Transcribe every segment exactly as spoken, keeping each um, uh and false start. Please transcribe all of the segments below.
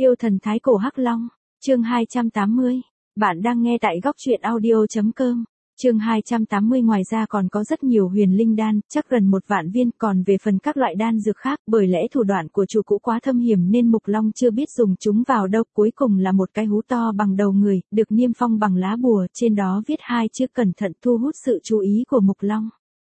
Yêu thần thái cổ Hắc Long, chương hai trăm tám mươi. Bạn đang nghe tại góc truyện audio.com. Chương hai trăm tám mươi. Ngoài ra còn có rất nhiều huyền linh đan, chắc gần một vạn viên, còn về phần các loại đan dược khác, bởi lẽ thủ đoạn của chủ cũ quá thâm hiểm nên Mục Long chưa biết dùng chúng vào đâu. Cuối cùng là một cái hú to bằng đầu người, được niêm phong bằng lá bùa, trên đó viết hai chữ cẩn thận, thu hút sự chú ý của Mục Long.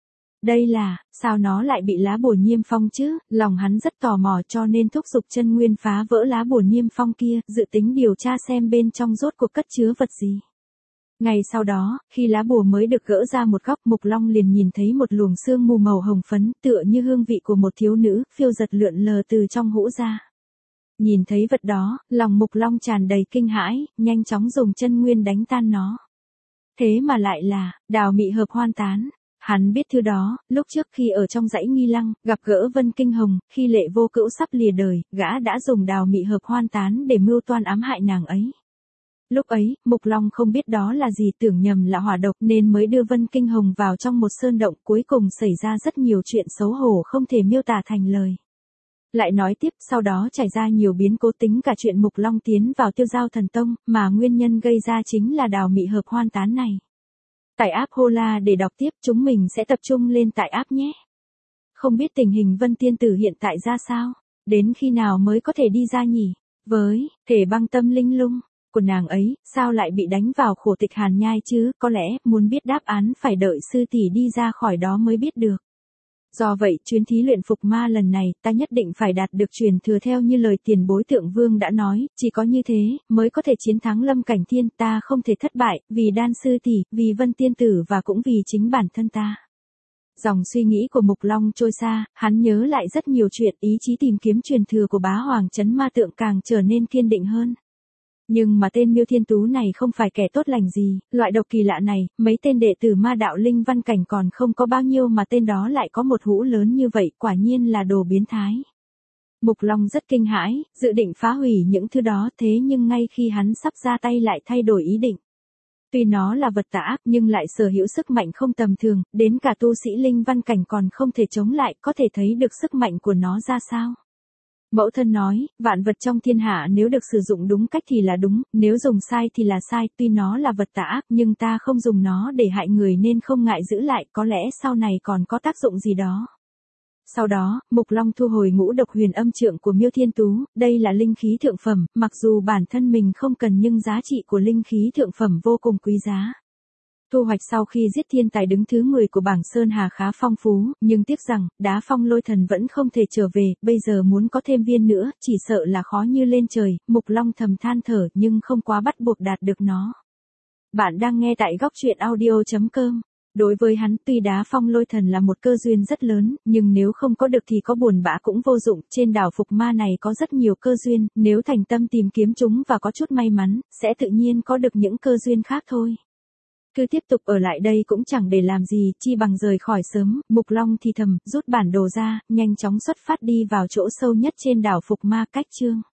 Đây là, sao nó lại bị lá bùa niêm phong chứ? Lòng hắn rất tò mò cho nên thúc giục Chân Nguyên phá vỡ lá bùa niêm phong kia, dự tính điều tra xem bên trong rốt cuộc cất chứa vật gì. Ngày sau đó, khi lá bùa mới được gỡ ra một góc, Mục Long liền nhìn thấy một luồng sương mù màu hồng phấn, tựa như hương vị của một thiếu nữ, phiêu giật lượn lờ từ trong hũ ra. Nhìn thấy vật đó, lòng Mục Long tràn đầy kinh hãi, nhanh chóng dùng chân nguyên đánh tan nó. Thế mà lại là, đào mị hợp hoan tán. Hắn biết thứ đó, lúc trước khi ở trong dãy Nghi Lăng, gặp gỡ Vân Kinh Hồng, khi Lệ Vô Cữu sắp lìa đời, gã đã dùng đào mị hợp hoan tán để mưu toan ám hại nàng ấy. Lúc ấy, Mục Long không biết đó là gì, tưởng nhầm là hỏa độc nên mới đưa Vân Kinh Hồng vào trong một sơn động, cuối cùng xảy ra rất nhiều chuyện xấu hổ không thể miêu tả thành lời. Lại nói tiếp, sau đó trải ra nhiều biến cố, tính cả chuyện Mục Long tiến vào Tiêu Giao Thần Tông, mà nguyên nhân gây ra chính là đào mị hợp hoan tán này. Tải app Hola để đọc tiếp, chúng mình sẽ tập trung lên tải app nhé. Không biết tình hình Vân Tiên Tử hiện tại ra sao? Đến khi nào mới có thể đi ra nhỉ? Với thể băng tâm linh lung của nàng ấy, sao lại bị đánh vào khổ tịch hàn nhai chứ? Có lẽ, muốn biết đáp án phải đợi sư tỷ đi ra khỏi đó mới biết được. Do vậy, chuyến thí luyện phục ma lần này, ta nhất định phải đạt được truyền thừa theo như lời tiền bối Tượng Vương đã nói, chỉ có như thế, mới có thể chiến thắng Lâm Cảnh Thiên, ta không thể thất bại, vì đan sư tỷ, vì Vân Tiên Tử và cũng vì chính bản thân ta. Dòng suy nghĩ của Mục Long trôi xa, hắn nhớ lại rất nhiều chuyện, ý chí tìm kiếm truyền thừa của bá hoàng trấn ma tượng càng trở nên kiên định hơn. Nhưng mà tên Miêu Thiên Tú này không phải kẻ tốt lành gì, loại độc kỳ lạ này, mấy tên đệ tử ma đạo linh văn cảnh còn không có bao nhiêu mà tên đó lại có một hũ lớn như vậy, quả nhiên là đồ biến thái. Mục Long rất kinh hãi, dự định phá hủy những thứ đó, thế nhưng ngay khi hắn sắp ra tay lại thay đổi ý định. Tuy nó là vật tà ác nhưng lại sở hữu sức mạnh không tầm thường, đến cả tu sĩ linh văn cảnh còn không thể chống lại, có thể thấy được sức mạnh của nó ra sao. Mẫu thân nói, vạn vật trong thiên hạ nếu được sử dụng đúng cách thì là đúng, nếu dùng sai thì là sai, tuy nó là vật tà ác nhưng ta không dùng nó để hại người nên không ngại giữ lại, có lẽ sau này còn có tác dụng gì đó. Sau đó, Mục Long thu hồi ngũ độc huyền âm trượng của Miêu Thiên Tú, đây là linh khí thượng phẩm, mặc dù bản thân mình không cần nhưng giá trị của linh khí thượng phẩm vô cùng quý giá. Thu hoạch sau khi giết thiên tài đứng thứ mười của bảng Sơn Hà khá phong phú, nhưng tiếc rằng, đá phong lôi thần vẫn không thể trở về, bây giờ muốn có thêm viên nữa, chỉ sợ là khó như lên trời. Mục Long thầm than thở nhưng không quá bắt buộc đạt được nó. Bạn đang nghe tại góc truyện audio.com. Đối với hắn, tuy đá phong lôi thần là một cơ duyên rất lớn, nhưng nếu không có được thì có buồn bã cũng vô dụng, trên đảo phục ma này có rất nhiều cơ duyên, nếu thành tâm tìm kiếm chúng và có chút may mắn, sẽ tự nhiên có được những cơ duyên khác thôi. Cứ tiếp tục ở lại đây cũng chẳng để làm gì, chi bằng rời khỏi sớm. Mục Long thì thầm, rút bản đồ ra, nhanh chóng xuất phát đi vào chỗ sâu nhất trên đảo phục ma. Cách chương